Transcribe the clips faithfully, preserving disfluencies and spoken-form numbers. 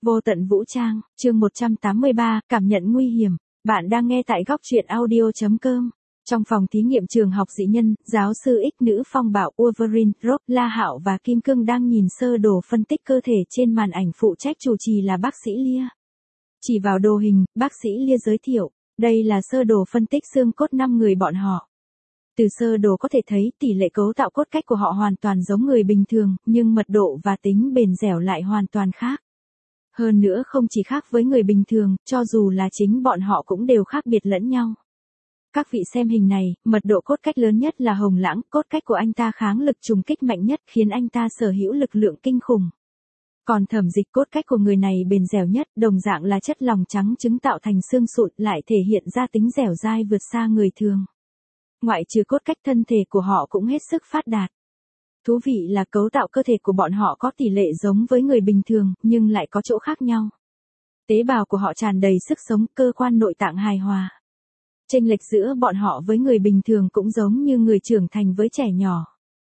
Vô tận vũ trang, chương một trăm tám mươi ba, cảm nhận nguy hiểm. Bạn đang nghe tại góc truyện audio chấm com. Trong phòng thí nghiệm trường học dị nhân, giáo sư X nữ phong bạo Wolverine, Rob, La Hạo và Kim Cương đang nhìn sơ đồ phân tích cơ thể trên màn ảnh, phụ trách chủ trì là bác sĩ Lia. Chỉ vào đồ hình, bác sĩ Lia giới thiệu, đây là sơ đồ phân tích xương cốt năm người bọn họ. Từ sơ đồ có thể thấy tỷ lệ cấu tạo cốt cách của họ hoàn toàn giống người bình thường, nhưng mật độ và tính bền dẻo lại hoàn toàn khác. Hơn nữa không chỉ khác với người bình thường, cho dù là chính bọn họ cũng đều khác biệt lẫn nhau. Các vị xem hình này, mật độ cốt cách lớn nhất là Hồng Lãng, cốt cách của anh ta kháng lực trùng kích mạnh nhất khiến anh ta sở hữu lực lượng kinh khủng. Còn Thẩm Dịch, cốt cách của người này bền dẻo nhất, đồng dạng là chất lỏng trắng trứng tạo thành xương sụn, lại thể hiện ra tính dẻo dai vượt xa người thường. Ngoại trừ cốt cách, thân thể của họ cũng hết sức phát đạt. Thú vị là cấu tạo cơ thể của bọn họ có tỷ lệ giống với người bình thường, nhưng lại có chỗ khác nhau. Tế bào của họ tràn đầy sức sống, cơ quan nội tạng hài hòa. Chênh lệch giữa bọn họ với người bình thường cũng giống như người trưởng thành với trẻ nhỏ.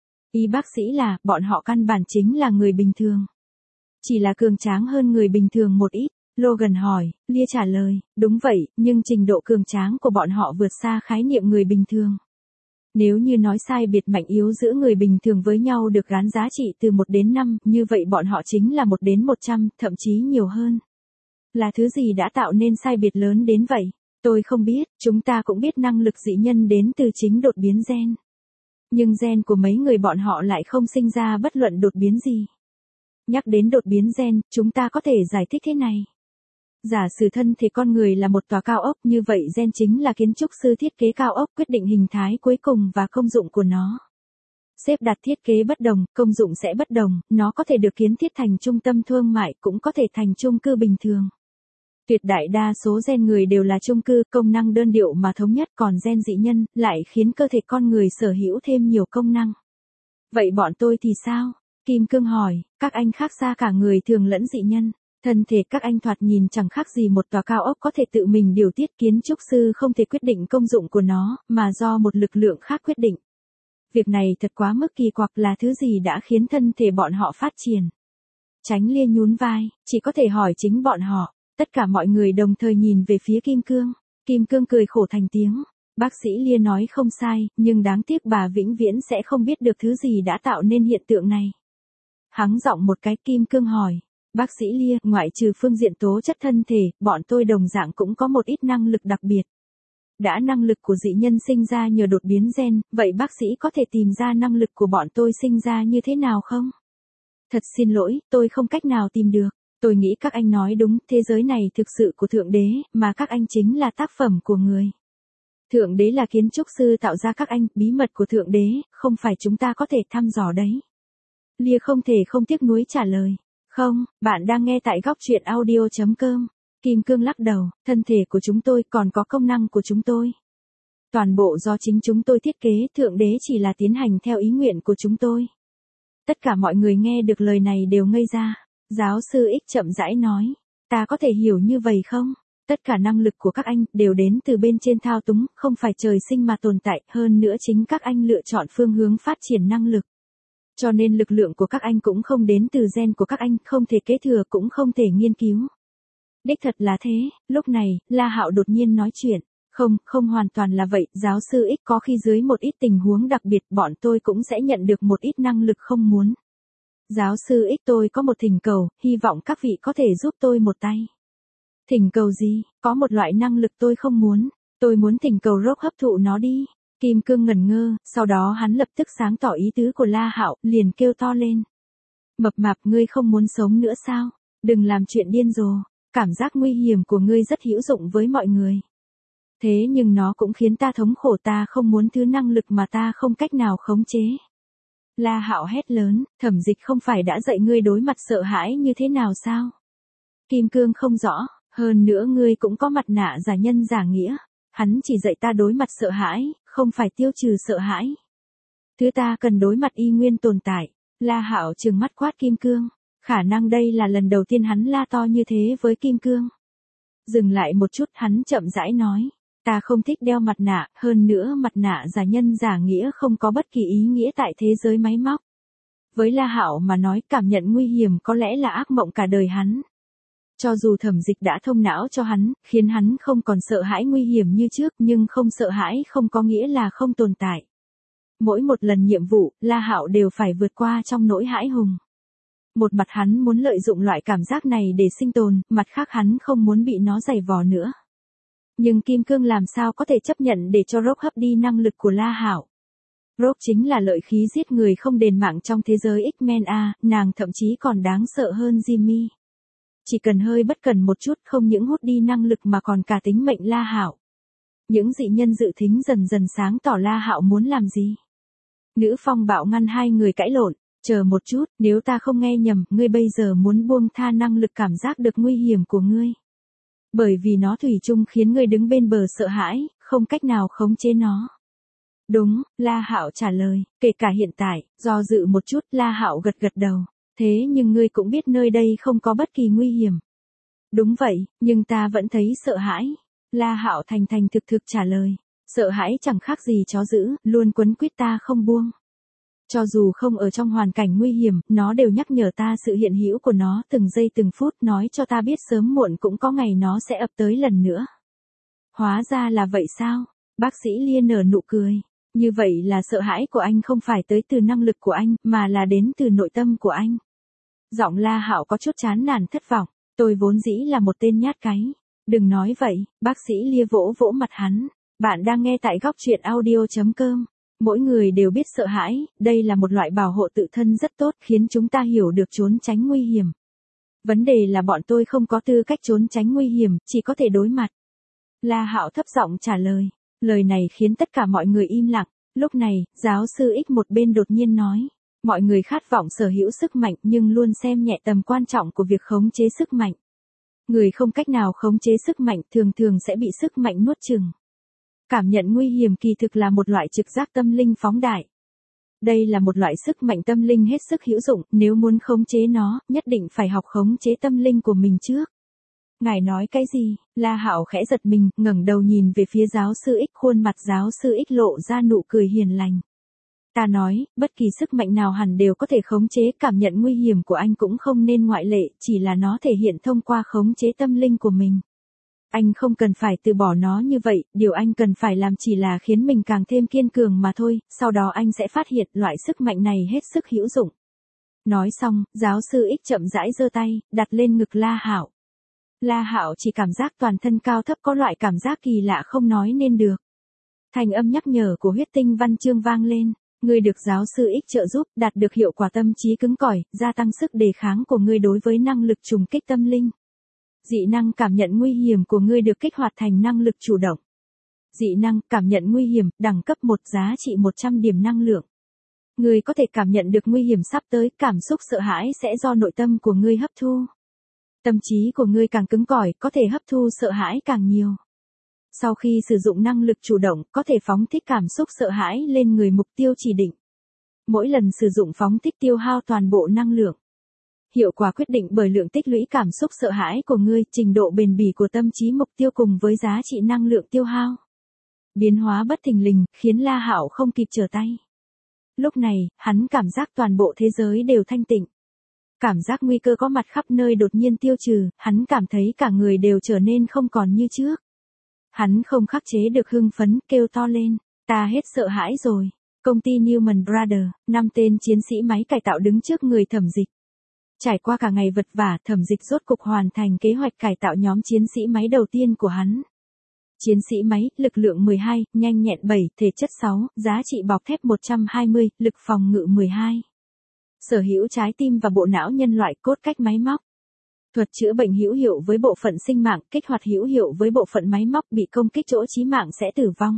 Y bác sĩ là, bọn họ căn bản chính là người bình thường. Chỉ là cường tráng hơn người bình thường một ít. Logan hỏi, Lia trả lời, đúng vậy, nhưng trình độ cường tráng của bọn họ vượt xa khái niệm người bình thường. Nếu như nói sai biệt mạnh yếu giữa người bình thường với nhau được gán giá trị từ một đến năm, như vậy bọn họ chính là một đến một trăm, thậm chí nhiều hơn. Là thứ gì đã tạo nên sai biệt lớn đến vậy? Tôi không biết, chúng ta cũng biết năng lực dị nhân đến từ chính đột biến gen. Nhưng gen của mấy người bọn họ lại không sinh ra bất luận đột biến gì. Nhắc đến đột biến gen, chúng ta có thể giải thích thế này. Giả sử thân thể con người là một tòa cao ốc, như vậy gen chính là kiến trúc sư thiết kế cao ốc, quyết định hình thái cuối cùng và công dụng của nó. Xếp đặt thiết kế bất đồng, công dụng sẽ bất đồng, nó có thể được kiến thiết thành trung tâm thương mại, cũng có thể thành chung cư bình thường. Tuyệt đại đa số gen người đều là chung cư, công năng đơn điệu mà thống nhất, còn gen dị nhân lại khiến cơ thể con người sở hữu thêm nhiều công năng. Vậy bọn tôi thì sao? Kim Cương hỏi, các anh khác xa cả người thường lẫn dị nhân. Thân thể các anh thoạt nhìn chẳng khác gì một tòa cao ốc có thể tự mình điều tiết, kiến trúc sư không thể quyết định công dụng của nó, mà do một lực lượng khác quyết định. Việc này thật quá mức kỳ quặc, là thứ gì đã khiến thân thể bọn họ phát triển? Tránh Lia nhún vai, chỉ có thể hỏi chính bọn họ. Tất cả mọi người đồng thời nhìn về phía Kim Cương. Kim Cương cười khổ thành tiếng. Bác sĩ Lia nói không sai, nhưng đáng tiếc bà vĩnh viễn sẽ không biết được thứ gì đã tạo nên hiện tượng này. Hắng giọng một cái, Kim Cương hỏi. Bác sĩ Lia, ngoại trừ phương diện tố chất thân thể, bọn tôi đồng dạng cũng có một ít năng lực đặc biệt. Đã năng lực của dị nhân sinh ra nhờ đột biến gen, vậy bác sĩ có thể tìm ra năng lực của bọn tôi sinh ra như thế nào không? Thật xin lỗi, tôi không cách nào tìm được. Tôi nghĩ các anh nói đúng, thế giới này thực sự của Thượng Đế, mà các anh chính là tác phẩm của người. Thượng Đế là kiến trúc sư tạo ra các anh, bí mật của Thượng Đế, không phải chúng ta có thể thăm dò đấy. Lia không thể không tiếc nuối trả lời. Không, bạn đang nghe tại góc truyện audio chấm com. Kim Cương lắc đầu, thân thể của chúng tôi còn có công năng của chúng tôi. Toàn bộ do chính chúng tôi thiết kế, Thượng Đế chỉ là tiến hành theo ý nguyện của chúng tôi. Tất cả mọi người nghe được lời này đều ngây ra. Giáo sư X chậm rãi nói, ta có thể hiểu như vậy không? Tất cả năng lực của các anh đều đến từ bên trên thao túng, không phải trời sinh mà tồn tại, hơn nữa chính các anh lựa chọn phương hướng phát triển năng lực. Cho nên lực lượng của các anh cũng không đến từ gen của các anh, không thể kế thừa cũng không thể nghiên cứu. Đích thật là thế. Lúc này, La Hạo đột nhiên nói chuyện. Không, không hoàn toàn là vậy, giáo sư X, có khi dưới một ít tình huống đặc biệt bọn tôi cũng sẽ nhận được một ít năng lực không muốn. Giáo sư X, tôi có một thỉnh cầu, hy vọng các vị có thể giúp tôi một tay. Thỉnh cầu gì? Có một loại năng lực tôi không muốn. Tôi muốn thỉnh cầu Rob hấp thụ nó đi. Kim Cương ngẩn ngơ, sau đó hắn lập tức sáng tỏ ý tứ của La Hạo, liền kêu to lên. Mập mạp, ngươi không muốn sống nữa sao? Đừng làm chuyện điên rồ. Cảm giác nguy hiểm của ngươi rất hữu dụng với mọi người. Thế nhưng nó cũng khiến ta thống khổ, ta không muốn thứ năng lực mà ta không cách nào khống chế. La Hạo hét lớn, Thẩm Dịch không phải đã dạy ngươi đối mặt sợ hãi như thế nào sao? Kim Cương không rõ, hơn nữa ngươi cũng có mặt nạ giả nhân giả nghĩa. Hắn chỉ dạy ta đối mặt sợ hãi, không phải tiêu trừ sợ hãi. Thứ ta cần đối mặt y nguyên tồn tại. La Hạo trừng mắt quát Kim Cương. Khả năng đây là lần đầu tiên hắn la to như thế với Kim Cương. Dừng lại một chút, hắn chậm rãi nói. Ta không thích đeo mặt nạ, hơn nữa mặt nạ giả nhân giả nghĩa không có bất kỳ ý nghĩa tại thế giới máy móc. Với La Hạo mà nói, cảm nhận nguy hiểm có lẽ là ác mộng cả đời hắn. Cho dù Thẩm Dịch đã thông não cho hắn, khiến hắn không còn sợ hãi nguy hiểm như trước, nhưng không sợ hãi không có nghĩa là không tồn tại. Mỗi một lần nhiệm vụ, La Hạo đều phải vượt qua trong nỗi hãi hùng. Một mặt hắn muốn lợi dụng loại cảm giác này để sinh tồn, mặt khác hắn không muốn bị nó giày vò nữa. Nhưng Kim Cương làm sao có thể chấp nhận để cho Rogue hấp đi năng lực của La Hạo. Rogue chính là lợi khí giết người không đền mạng trong thế giới X-Men A, nàng thậm chí còn đáng sợ hơn Jimmy. Chỉ cần hơi bất cẩn một chút không những hút đi năng lực mà còn cả tính mệnh La Hạo. Những dị nhân dự thính dần dần sáng tỏ La Hạo muốn làm gì. Nữ Phong Bạo ngăn hai người cãi lộn, chờ một chút, nếu ta không nghe nhầm, ngươi bây giờ muốn buông tha năng lực cảm giác được nguy hiểm của ngươi. Bởi vì nó thủy chung khiến ngươi đứng bên bờ sợ hãi, không cách nào khống chế nó. Đúng, La Hạo trả lời, kể cả hiện tại, do dự một chút, La Hạo gật gật đầu. Thế nhưng ngươi cũng biết nơi đây không có bất kỳ nguy hiểm. Đúng vậy, nhưng ta vẫn thấy sợ hãi. La Hạo thành thành thực thực trả lời. Sợ hãi chẳng khác gì chó dữ, luôn quấn quýt ta không buông. Cho dù không ở trong hoàn cảnh nguy hiểm, nó đều nhắc nhở ta sự hiện hữu của nó từng giây từng phút, nói cho ta biết sớm muộn cũng có ngày nó sẽ ập tới lần nữa. Hóa ra là vậy sao? Bác sĩ Lia nở nụ cười. Như vậy là sợ hãi của anh không phải tới từ năng lực của anh, mà là đến từ nội tâm của anh. Giọng La Hạo có chút chán nản thất vọng. Tôi vốn dĩ là một tên nhát cái. Đừng nói vậy, bác sĩ Lia vỗ vỗ mặt hắn. Bạn đang nghe tại góc truyện audio chấm com. Mỗi người đều biết sợ hãi, đây là một loại bảo hộ tự thân rất tốt khiến chúng ta hiểu được trốn tránh nguy hiểm. Vấn đề là bọn tôi không có tư cách trốn tránh nguy hiểm, chỉ có thể đối mặt. La Hạo thấp giọng trả lời. Lời này khiến tất cả mọi người im lặng. Lúc này, giáo sư X một bên đột nhiên nói. Mọi người khát vọng sở hữu sức mạnh nhưng luôn xem nhẹ tầm quan trọng của việc khống chế sức mạnh. Người không cách nào khống chế sức mạnh thường thường sẽ bị sức mạnh nuốt chửng. Cảm nhận nguy hiểm kỳ thực là một loại trực giác tâm linh phóng đại. Đây là một loại sức mạnh tâm linh hết sức hữu dụng, nếu muốn khống chế nó, nhất định phải học khống chế tâm linh của mình trước. Ngài nói cái gì? La Hạo khẽ giật mình, ngẩng đầu nhìn về phía giáo sư X, khuôn mặt giáo sư X lộ ra nụ cười hiền lành. Ta nói, bất kỳ sức mạnh nào hẳn đều có thể khống chế, cảm nhận nguy hiểm của anh cũng không nên ngoại lệ, chỉ là nó thể hiện thông qua khống chế tâm linh của mình. Anh không cần phải từ bỏ nó như vậy, điều anh cần phải làm chỉ là khiến mình càng thêm kiên cường mà thôi, sau đó anh sẽ phát hiện loại sức mạnh này hết sức hữu dụng. Nói xong, giáo sư X chậm rãi giơ tay, đặt lên ngực La Hạo. La Hạo chỉ cảm giác toàn thân cao thấp có loại cảm giác kỳ lạ không nói nên được. Thành âm nhắc nhở của huyết tinh văn chương vang lên. Ngươi được giáo sư X trợ giúp, đạt được hiệu quả tâm trí cứng cỏi, gia tăng sức đề kháng của ngươi đối với năng lực trùng kích tâm linh. Dị năng cảm nhận nguy hiểm của ngươi được kích hoạt thành năng lực chủ động. Dị năng cảm nhận nguy hiểm, đẳng cấp một, giá trị một trăm điểm năng lượng. Ngươi có thể cảm nhận được nguy hiểm sắp tới, cảm xúc sợ hãi sẽ do nội tâm của ngươi hấp thu. Tâm trí của ngươi càng cứng cỏi, có thể hấp thu sợ hãi càng nhiều. Sau khi sử dụng năng lực chủ động, có thể phóng thích cảm xúc sợ hãi lên người mục tiêu chỉ định. Mỗi lần sử dụng phóng thích tiêu hao toàn bộ năng lượng. Hiệu quả quyết định bởi lượng tích lũy cảm xúc sợ hãi của ngươi, trình độ bền bỉ của tâm trí mục tiêu cùng với giá trị năng lượng tiêu hao. Biến hóa bất thình lình, khiến La Hạo không kịp trở tay. Lúc này, hắn cảm giác toàn bộ thế giới đều thanh tịnh. Cảm giác nguy cơ có mặt khắp nơi đột nhiên tiêu trừ, hắn cảm thấy cả người đều trở nên không còn như trước. Hắn không khắc chế được hưng phấn, kêu to lên, ta hết sợ hãi rồi. Công ty Newman Brothers, năm tên chiến sĩ máy cải tạo đứng trước người Thẩm Dịch. Trải qua cả ngày vật vả, Thẩm Dịch rốt cục hoàn thành kế hoạch cải tạo nhóm chiến sĩ máy đầu tiên của hắn. Chiến sĩ máy, lực lượng mười hai, nhanh nhẹn bảy, thể chất sáu, giá trị bọc thép một trăm hai mươi, lực phòng ngự mười hai. Sở hữu trái tim và bộ não nhân loại, cốt cách máy móc. Thuật chữa bệnh hữu hiệu với bộ phận sinh mạng, kích hoạt hữu hiệu với bộ phận máy móc bị công kích chỗ chí mạng sẽ tử vong.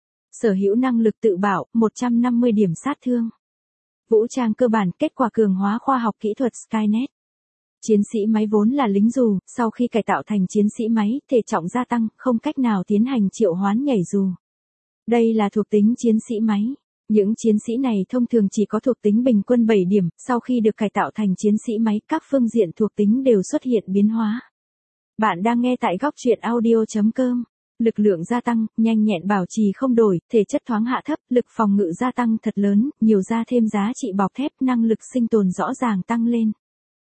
Sở hữu năng lực tự bảo, một trăm năm mươi điểm sát thương. Vũ trang cơ bản, kết quả cường hóa khoa học kỹ thuật Skynet. Chiến sĩ máy vốn là lính dù, sau khi cải tạo thành chiến sĩ máy, thể trọng gia tăng, không cách nào tiến hành triệu hoán nhảy dù. Đây là thuộc tính chiến sĩ máy. Những chiến sĩ này thông thường chỉ có thuộc tính bình quân bảy điểm, sau khi được cải tạo thành chiến sĩ máy, các phương diện thuộc tính đều xuất hiện biến hóa. Bạn đang nghe tại góc truyện audio chấm com. Lực lượng gia tăng, nhanh nhẹn bảo trì không đổi, thể chất thoáng hạ thấp, lực phòng ngự gia tăng thật lớn, nhiều ra thêm giá trị bọc thép, năng lực sinh tồn rõ ràng tăng lên.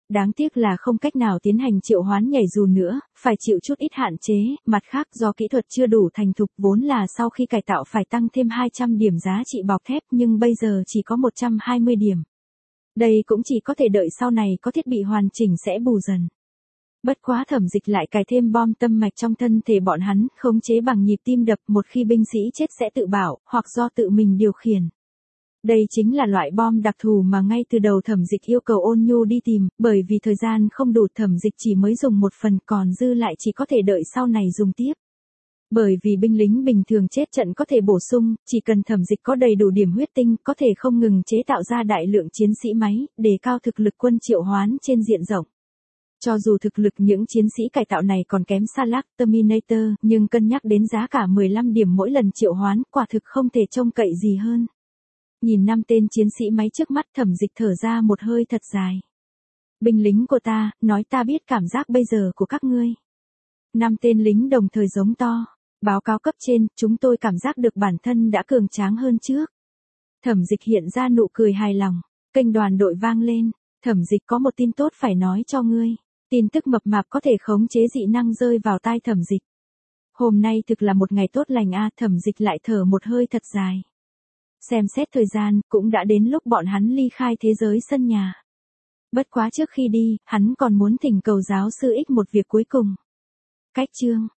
Đáng tiếc là không cách nào tiến hành triệu hoán nhảy dù nữa, phải chịu chút ít hạn chế, mặt khác do kỹ thuật chưa đủ thành thục vốn là sau khi cải tạo phải tăng thêm hai trăm điểm giá trị bọc thép nhưng bây giờ chỉ có một trăm hai mươi điểm. Đây cũng chỉ có thể đợi sau này có thiết bị hoàn chỉnh sẽ bù dần. Bất quá Thẩm Dịch lại cài thêm bom tâm mạch trong thân thể bọn hắn, khống chế bằng nhịp tim đập, một khi binh sĩ chết sẽ tự bảo, hoặc do tự mình điều khiển. Đây chính là loại bom đặc thù mà ngay từ đầu Thẩm Dịch yêu cầu Ôn Nhu đi tìm, bởi vì thời gian không đủ Thẩm Dịch chỉ mới dùng một phần còn dư lại chỉ có thể đợi sau này dùng tiếp. Bởi vì binh lính bình thường chết trận có thể bổ sung, chỉ cần Thẩm Dịch có đầy đủ điểm huyết tinh có thể không ngừng chế tạo ra đại lượng chiến sĩ máy, đề cao thực lực quân triệu hoán trên diện rộng. Cho dù thực lực những chiến sĩ cải tạo này còn kém xa Lark Terminator, nhưng cân nhắc đến giá cả mười lăm điểm mỗi lần triệu hoán, quả thực không thể trông cậy gì hơn. Nhìn năm tên chiến sĩ máy trước mắt Thẩm Dịch thở ra một hơi thật dài. Binh lính của ta, nói ta biết cảm giác bây giờ của các ngươi. Năm tên lính đồng thời giống to. Báo cáo cấp trên, chúng tôi cảm giác được bản thân đã cường tráng hơn trước. Thẩm Dịch hiện ra nụ cười hài lòng. Kênh đoàn đội vang lên. Thẩm Dịch có một tin tốt phải nói cho ngươi. Tin tức mập mạp có thể khống chế dị năng rơi vào tai Thẩm Dịch. Hôm nay thực là một ngày tốt lành a, Thẩm Dịch lại thở một hơi thật dài. Xem xét thời gian, cũng đã đến lúc bọn hắn ly khai thế giới sân nhà. Bất quá trước khi đi, hắn còn muốn thỉnh cầu giáo sư X một việc cuối cùng. Cách chương